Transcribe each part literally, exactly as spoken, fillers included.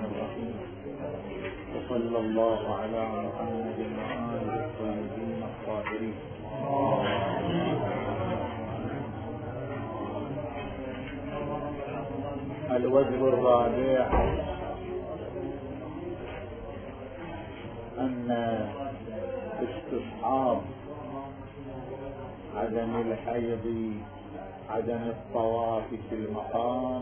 الرحيم. وصلى الله على محمد وآله الطيبين الطاهرين. الوجه الرابع أن استصحاب عدم الحيض عدم الطواف في المقام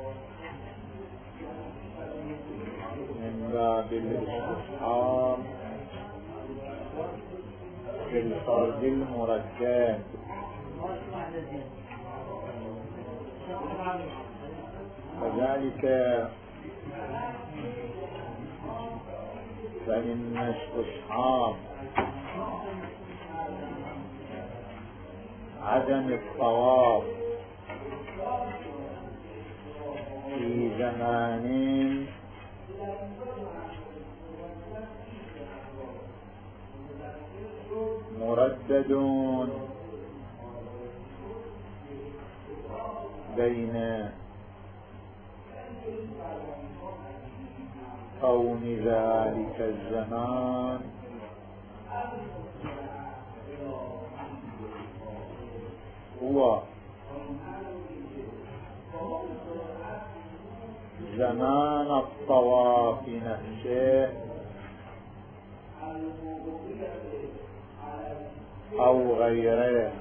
من باب الاستصحاب في الفرد المركب، وذلك فإن استصحاب عدم الطواف في زمان مردد بين كون ذلك الزمان هو زمان الطواف نفسه أو غيره.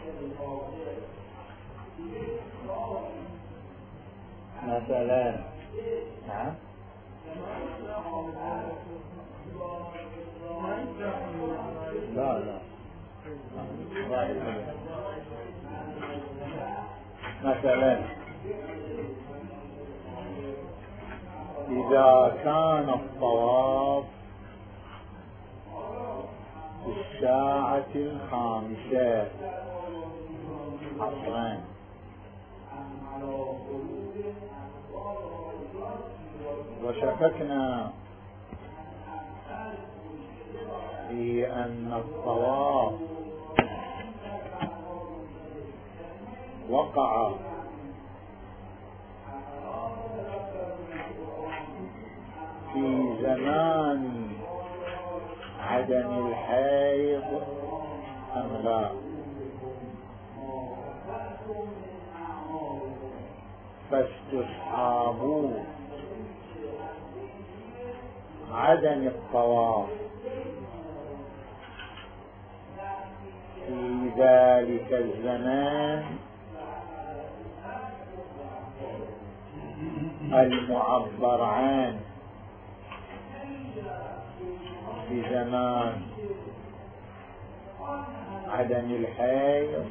مثلا نعم لا لا مثلا إذا كان الطواف في الساعة الخامسة عصرا وشككنا في أن الطواف وقع في زمان عدم الحيض أم لا، فاستصحاب عدم الطواف في ذلك الزمان المعبر عنه في زمان عدم الحيض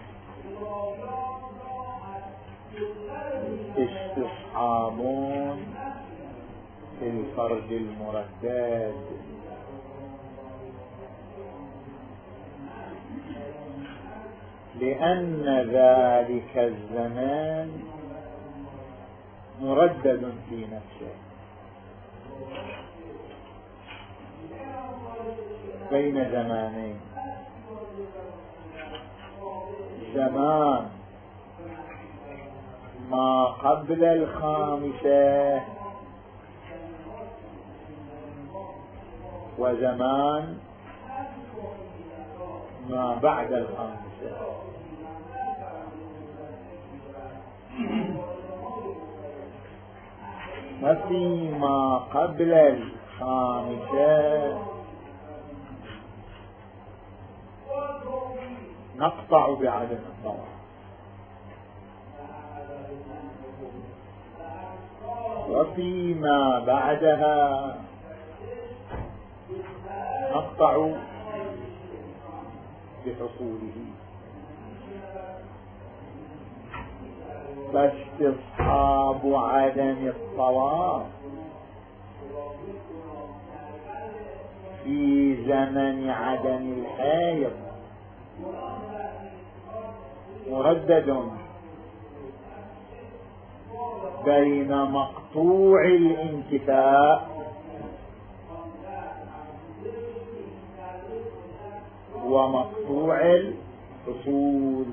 استصحابون في الفرد المردد، لأن ذلك الزمان مردد في نفسه بين زمانين، زمان ما قبل الخامسة وزمان ما بعد الخامسة. ففيما قبل الخامسة نقطع بعدم الطواف، وفيما بعدها نقطع بحصوله. فاستصحاب عدم الطواف في زمن عدم الحيض مردد بين مقطوع الانتفاء ومقطوع الحصول.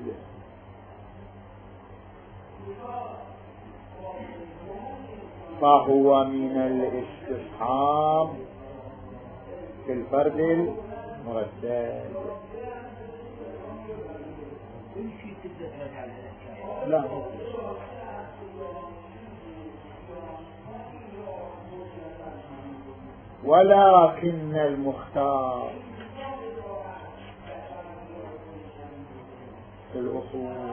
فهو من الاستصحاب في الفرد المردد. لا ولكن المختار في الأصول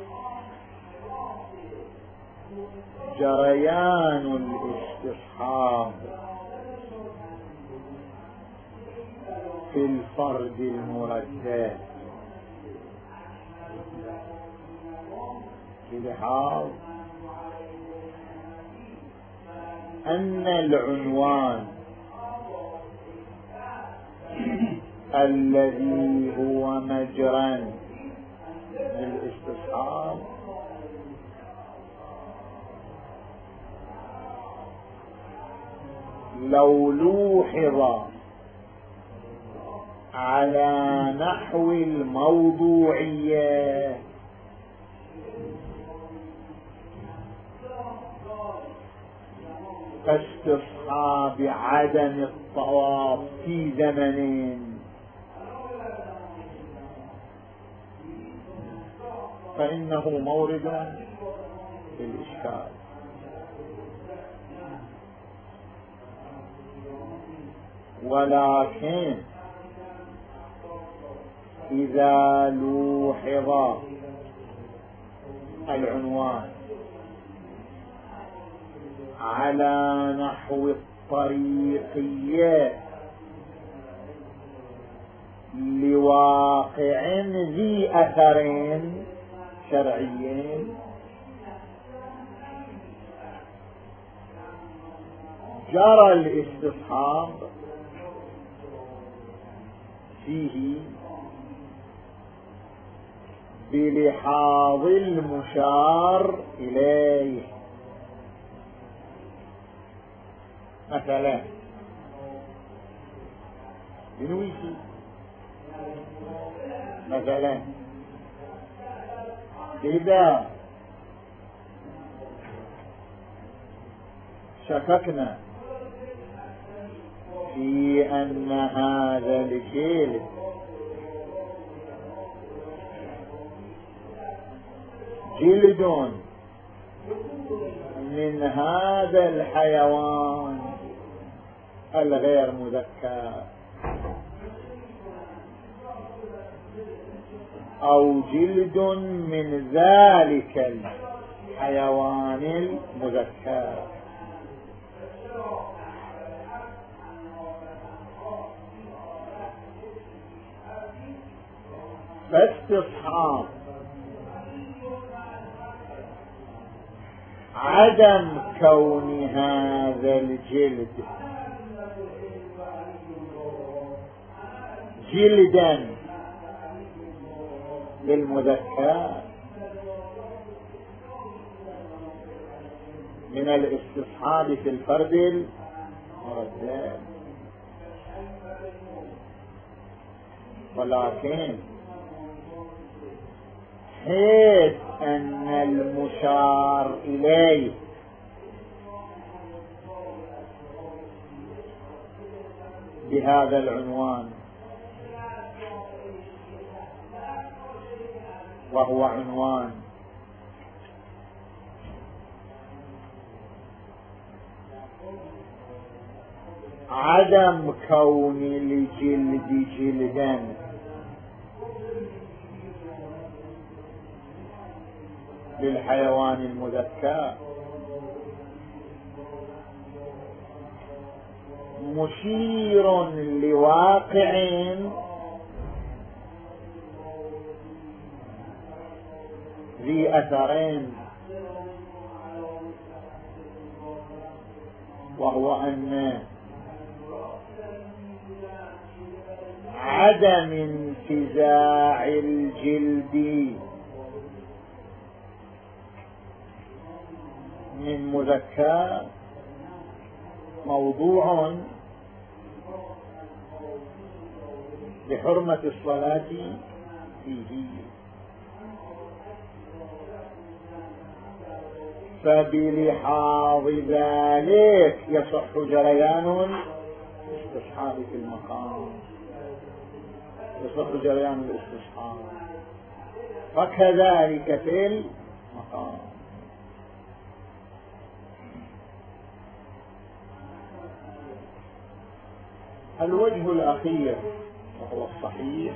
جريان الاستصحاب في الفرد المردد بلحاظ أن العنوان الذي هو مجرى للاستصحاب لو لوحظ على نحو الموضوعية كاستصحاب عدم الطواف في زمن فإنه مورد للإشكال. ولكن إذا لوحظ العنوان على نحو الطريقية لواقع ذي أثرين شرعيين جرى الاستصحاب فيه بلحاظ المشار إليه. مثلا بنويسي مثلا إذا شككنا في أن هذا الجلد جلد من هذا الحيوان الغير مذكر أو جلد من ذلك الحيوان المذكر فاستصحاب عدم كون هذا الجلد جلدا للمذكر من الاستصحاب في الفرد المردد. ولكن حيث أن المشار إليه بهذا العنوان وهو عنوان عدم كون الجلد جلدا للحيوان المذكر مشير لواقع ذي أثرين، وهو أن عدم انتزاع الجلد من مذكر موضوع بحرمة الصلاة فيه. فبلحاظ ذلك يصح جريان الاستصحاب في المقام، يصح جريان الاستصحاب، وكذلك في المقام. الوجه الأخير وهو الصحيح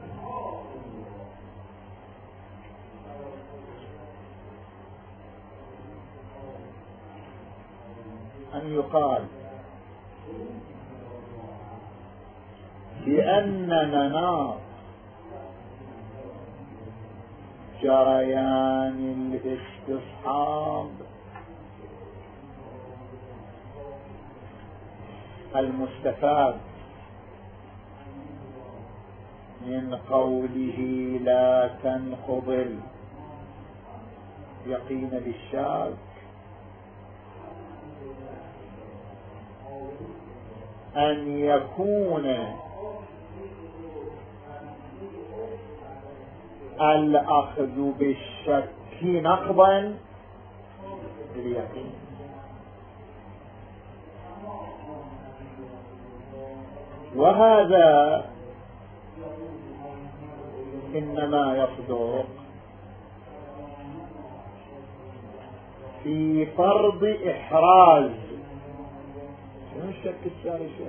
أن يقال بأن مناط جريان الاستصحاب المستفاد من قوله لا تنقض اليقين بالشاك أن يكون الأخذ بالشك نقضا باليقين. وهذا إنما يصدق في فرض إحراز. شنو الشك الساري؟ شيخ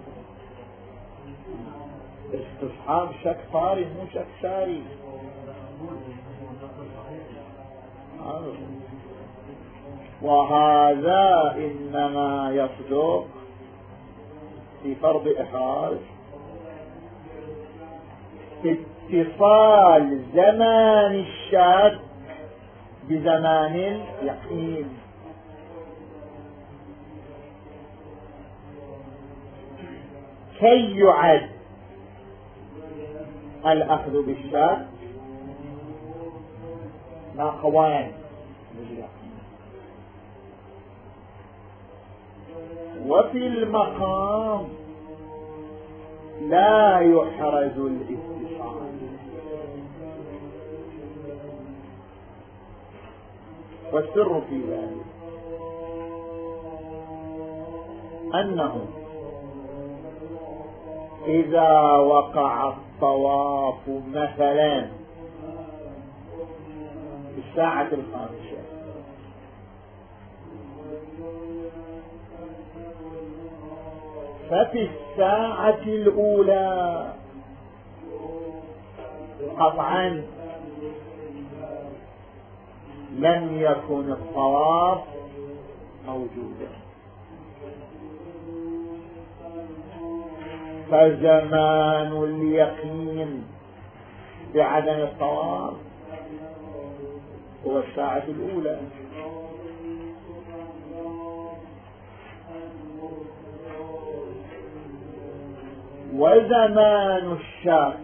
استصحاب شك طاري مو شك ساري. وهذا إنما يصدق في فرض إحراز اتصال زمان الشك بزمان اليقين. كي يعد الأخذ بالشك ناقضان باليقين. وفي المقام لا يحرز الاتصال، والسر في ذلك أنه إذا وقع الطواف مثلا في الساعة الخامسة ففي الساعة الأولى قطعا لم يكن الطواف موجودا، فزمان اليقين بعدم الطواف هو الساعة الأولى. وزمان الشك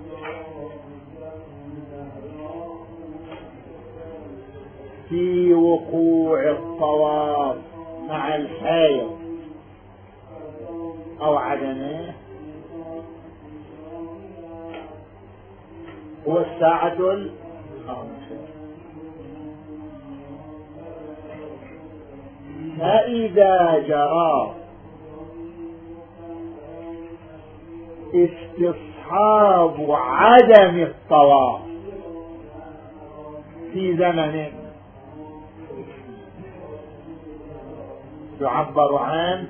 في وقوع الطواف مع الحيض أو عدمه هو الساعة الخامسة. فإذا جرى استصحاب عدم الطواف في زمن يعبر عنه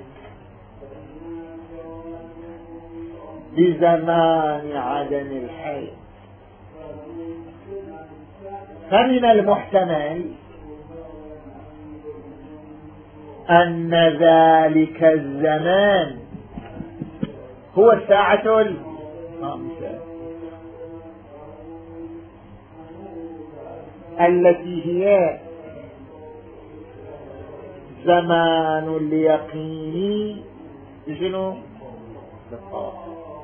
بزمان عدم الحيض، فمن المحتمل أن ذلك الزمان هو الساعة الخامسة التي هي زمان اليقين بشنو؟ بالطواف.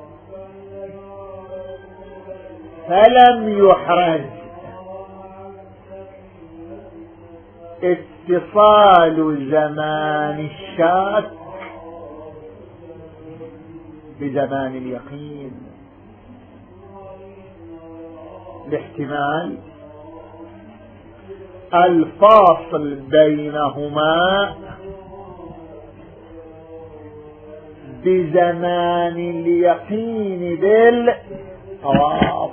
فلم يحرز اتصال زمان الشك بزمان اليقين لاحتمال الفاصل بينهما بزمان اليقين بالطواف،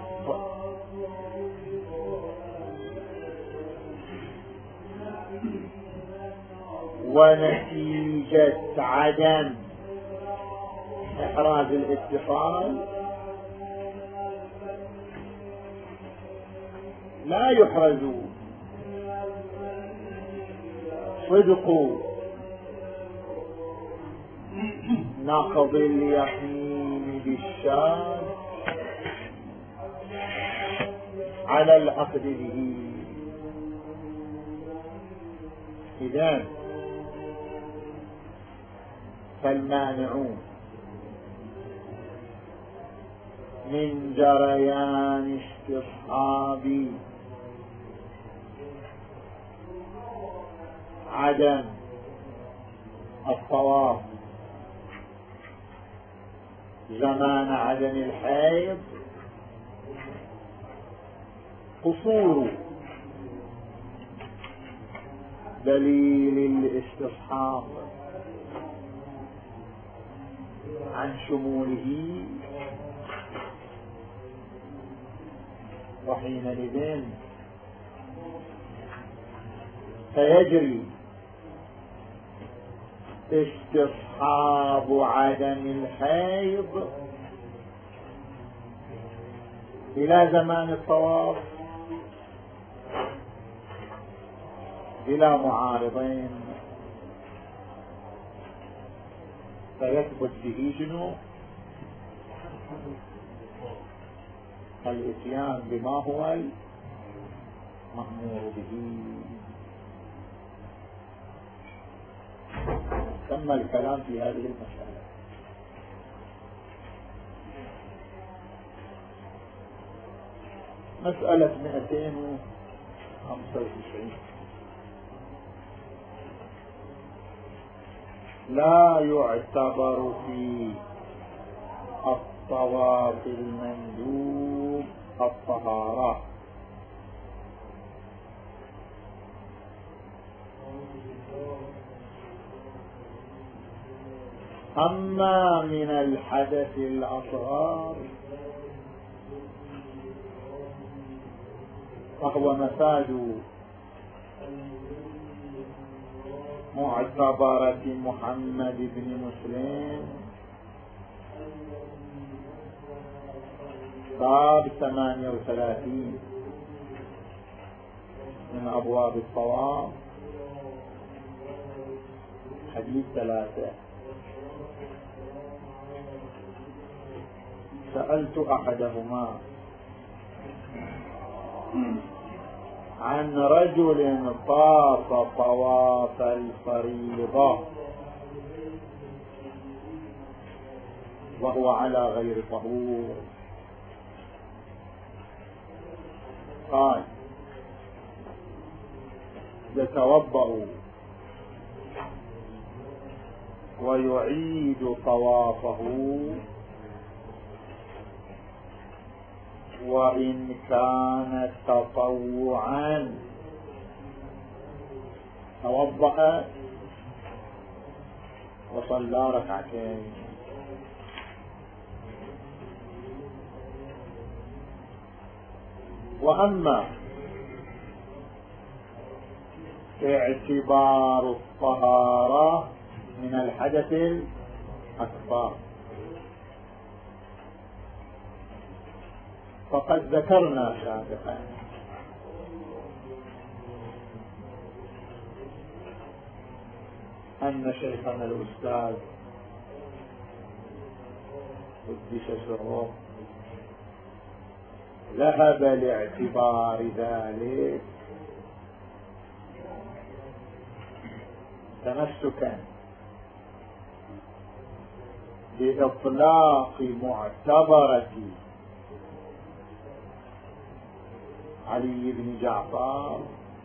ونتيجة عدم إحراز الاتصال لا يحرز صدق نقض اليقين بالشاذ على العقد به. إذن فالمانعون من جريان استصحاب عدم الطواف زمان عدم الحيض قصور دليل الاستصحاب عن شموله، وحينئذ فيجري استصحاب عدم الحيض إلى زمان الطواف بلا معارضين، فيثبت به شنو؟ الاتيان بما هو المأمور به. تم الكلام في هذه المسألة. مسألة مئتين وخمسة وتسعين. لا يعتبر في الطواف المندوب الطهارة، أما من الحدث الأصغر فهو مفاد معتبرة محمد بن مسلم باب ثمانية وثلاثين من أبواب الطواف حديث ثلاثة. سألت أحدهما عن رجل طاف طواف الفريضة وهو على غير طهور، قال يتوضأ ويعيد طوافه وإن كان تطوعا. توضأ وصلى ركعتين، وأما اعتبار الطهارة من الحدث الأكبر فقد ذكرنا سابقا أن شيخنا الأستاذ قدس سره ذهب لاعتبار ذلك تمسكا بإطلاق معتبرة علي بن جعفر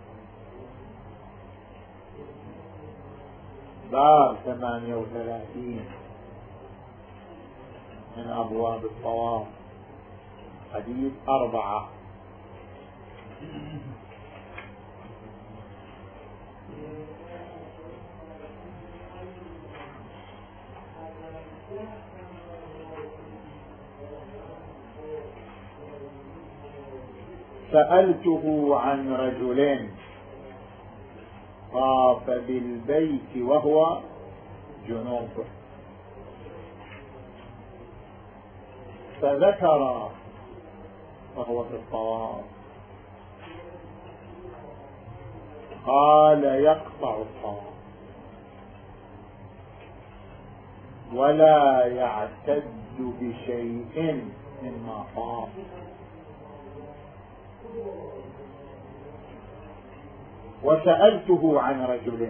باب ثمانية وثلاثين من أبواب الطواف حديث أربعة. سألته عن رجل طاف بالبيت وهو جنوب، فذكر وهو في الطواف قال يقطع الطواف ولا يعتد بشيء مما طاف. وسألته عن رجل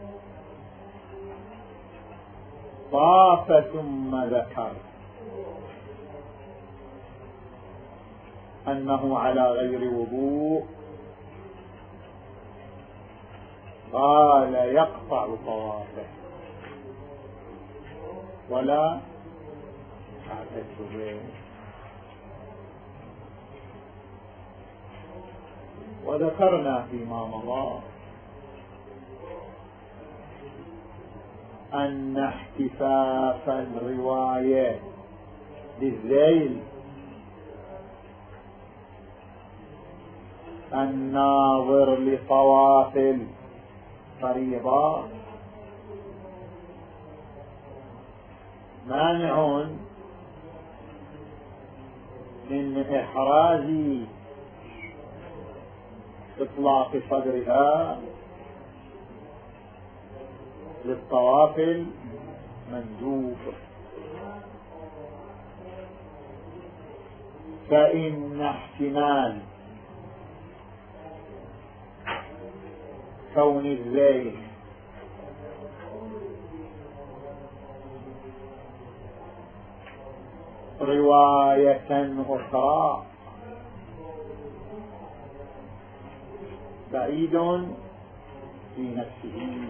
طاف ثم ذكر أنه على غير وضوء قال يقطع طوافه ولا يعتد به. وذكرنا فيما مضى أن احتفاف الرواية بالذيل الناظر لطواف الفريضة مانع من إحراز إطلاق صدرها للطواف المندوب، فإن احتمال كون الذيل رواية أخرى بعيد في نفسه.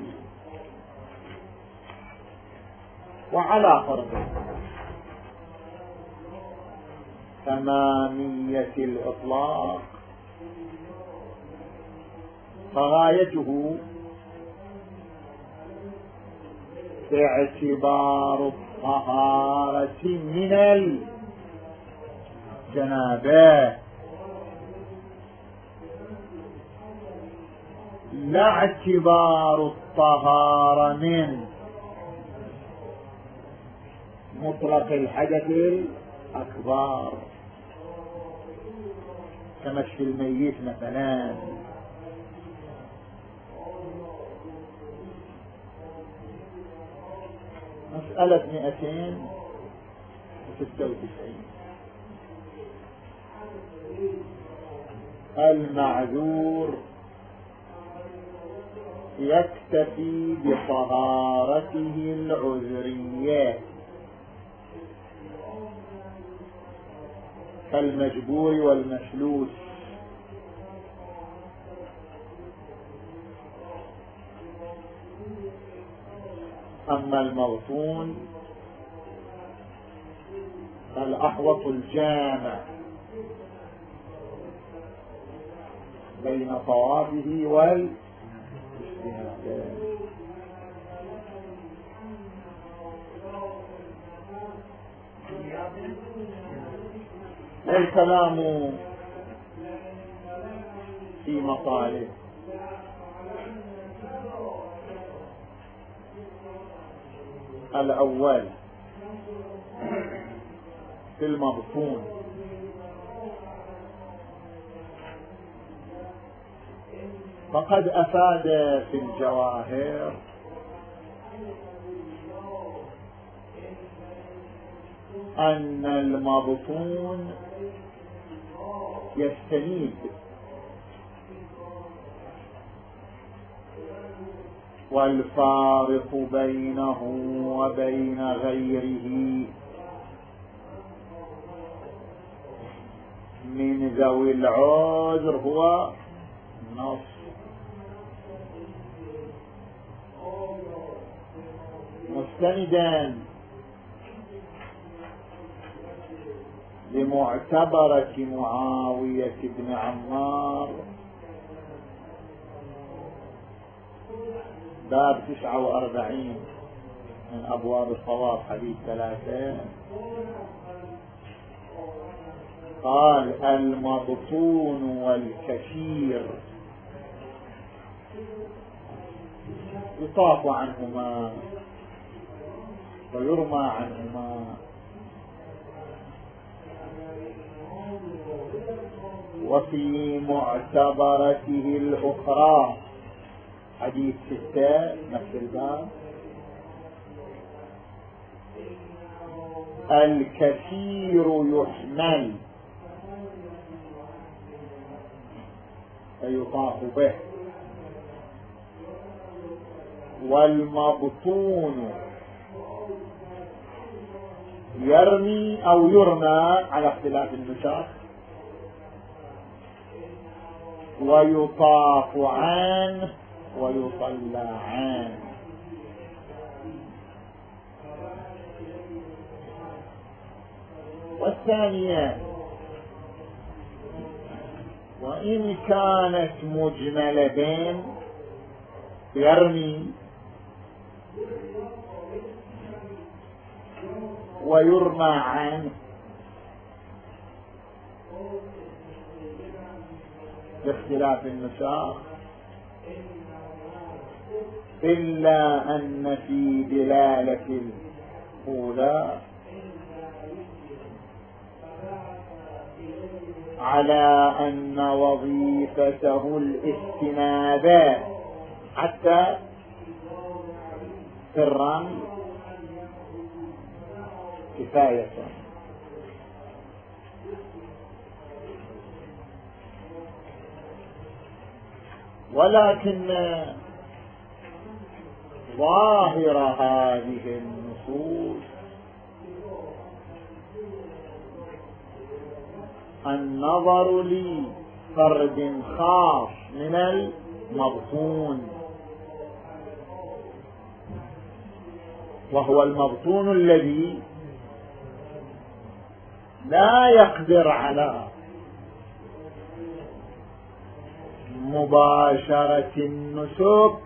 وعلى فرض تمامية الإطلاق فغايته اعتبار الطهارة من الجنابة لا اعتبار الطهارة من مطلق الحدث الأكبر كمشي الميت مثلا. مسألة مئتين وستة وتسعين. المعذور يكتفي بطهارته العذرية كالمجبور والمشلوس، أما المغصون فالأحوط الجامع بين طوافه والاستنادة. الكلام في مطالب الأول في المغصون فقد أفاد في الجواهر أن المبطون يستنيد والفارق بينه وبين غيره من ذوي العذر هو نص. مستندا لمعتبرة معاوية بن عمار باب تسعة وأربعين من أبواب الطواف حديث ثلاثة. قال المبطون والكثير يطاف عنهما ويرمى عنهما. وفي معتبرته الأخرى حديث ستة نفس الباب. الكثير يحمل فيطاف به، والمبطون يرمي أو يرمى على اختلاف النساخ، ويطاف عنه ويصلى عنه. والثانية وإن كانت مجملة بين يرمي ويرمى عنه باختلاف النساخ، إلا أن في دلالة الأولى على أن وظيفته الاستناد حتى في الرمي كفاية، ولكن ظاهر هذه النصوص النظر لفرد خاص من المبطون، وهو المبطون الذي لا يقدر على مباشرة النسك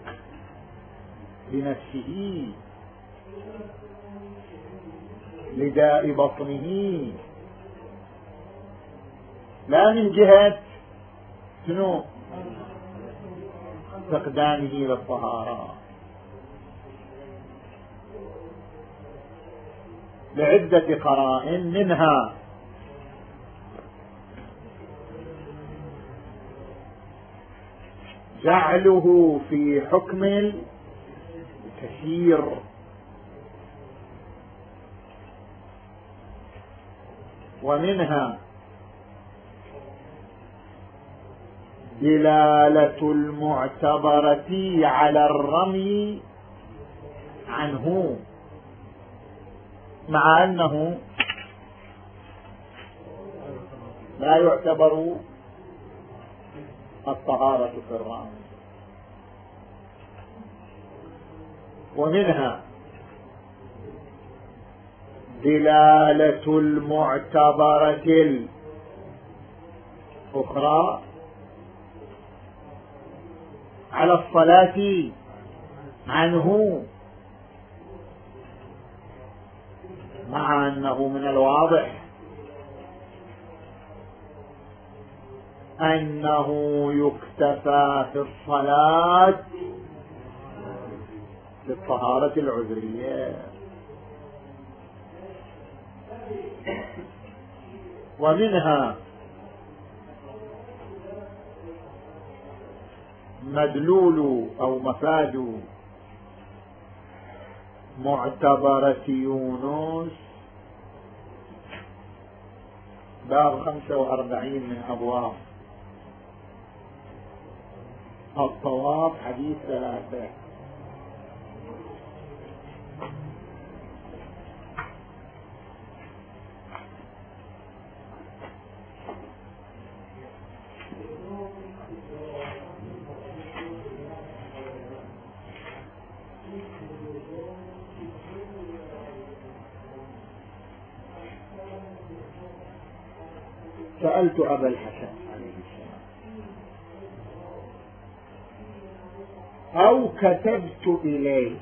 بنفسه لداء بطنه، لا من جهة شنو فقدانه للطهارة، لعدة قرائن، منها جعله في حكم الكثير، ومنها دلالة المعتبرة على الرمي عنه، مع أنه لا يعتبر الطهارة في الرمي. ومنها دلالة المعتبرة الأخرى على الصلاة عنه، مع أنه من الواضح أنه يكتفى في الصلاة بالطهارة العذرية. ومنها مدلول أو مفاد معتبرة يونس باب خمسة وأربعين من أبواب الطواف حديث ثلاثة. سألت أبا الحسن عليه السلام أو كتبت إليه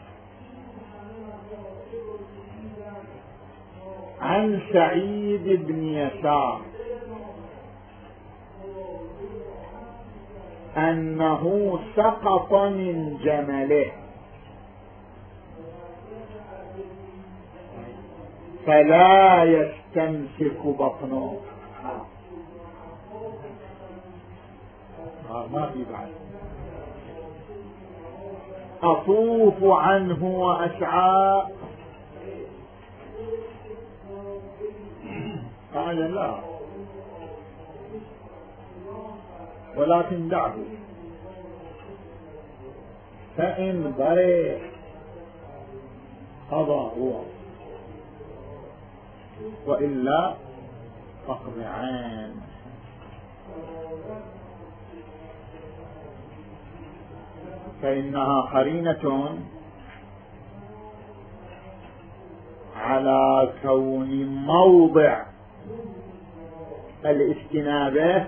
عن سعيد بن يسار أنه سقط من جمله فلا يستمسك بطنه. آه ما في بعد. أطوف عنه وأسعى قال لا، ولكن دعه فإن برئ قضى هو وإلا فاقض عنه. فإنها قرينة على كون موضع الاستنابة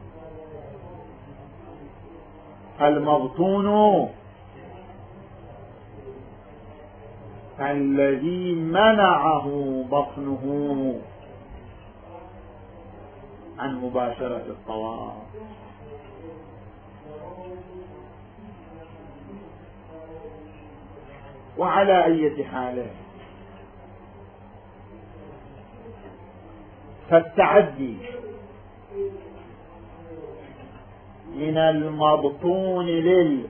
المبطون الذي منعه بطنه عن مباشرة الطواف. وعلى أي حال فالتعدي من المبطون لل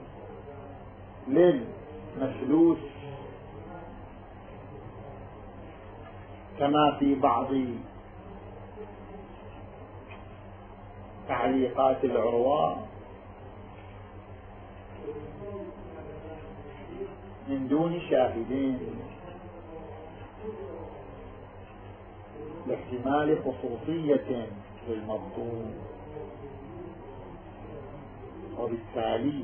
للمسلوس كما في بعض تعليقات العروة من دون شاهدين لاحتمال خصوصية للمبطون، وبالتالي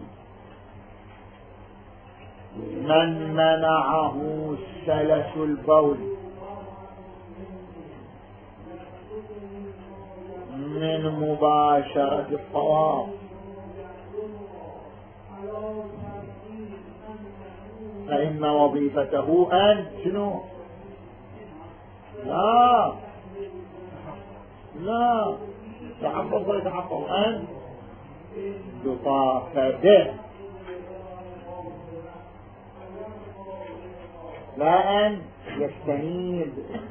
من منعه سلس البول من مباشرة الطواف فإن وظيفته أن شنو؟ لا لا تحفظ ويتحفظ أن يطاف به، لا أن يستنيد.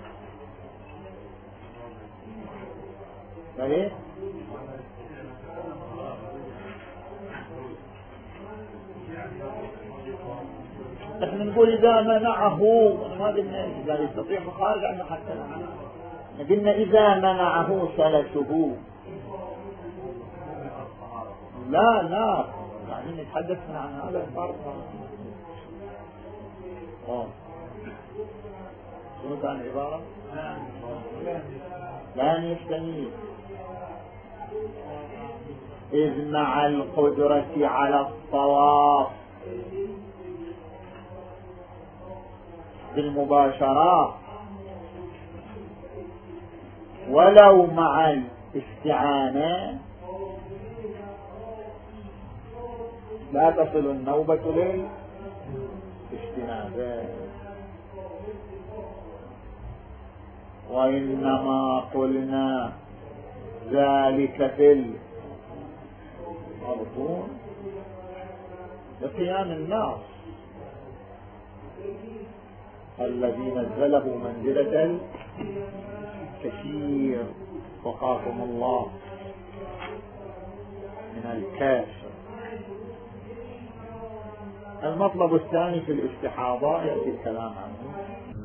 صحيح؟ نحن نقول إذا منعه، ما قلنا إذا يستطيع خارج عنه حتى نعم، قلنا إذا منعه سلسه. لا لا يعني نتحدث عن هذا الفرق. اه شنو كان العبارة؟ لا يستنيد إذ مع القدرة على الطواف بالمباشرة ولو مع الاستعانة لا تصل النوبة للاجتناب. وإنما قلنا ذلك في المبطون لقيام الناس الذي نزله منزلة الكثير وقاكم الله من الكافر. المطلب الثاني في الاستحاضة يأتي الكلام عنه.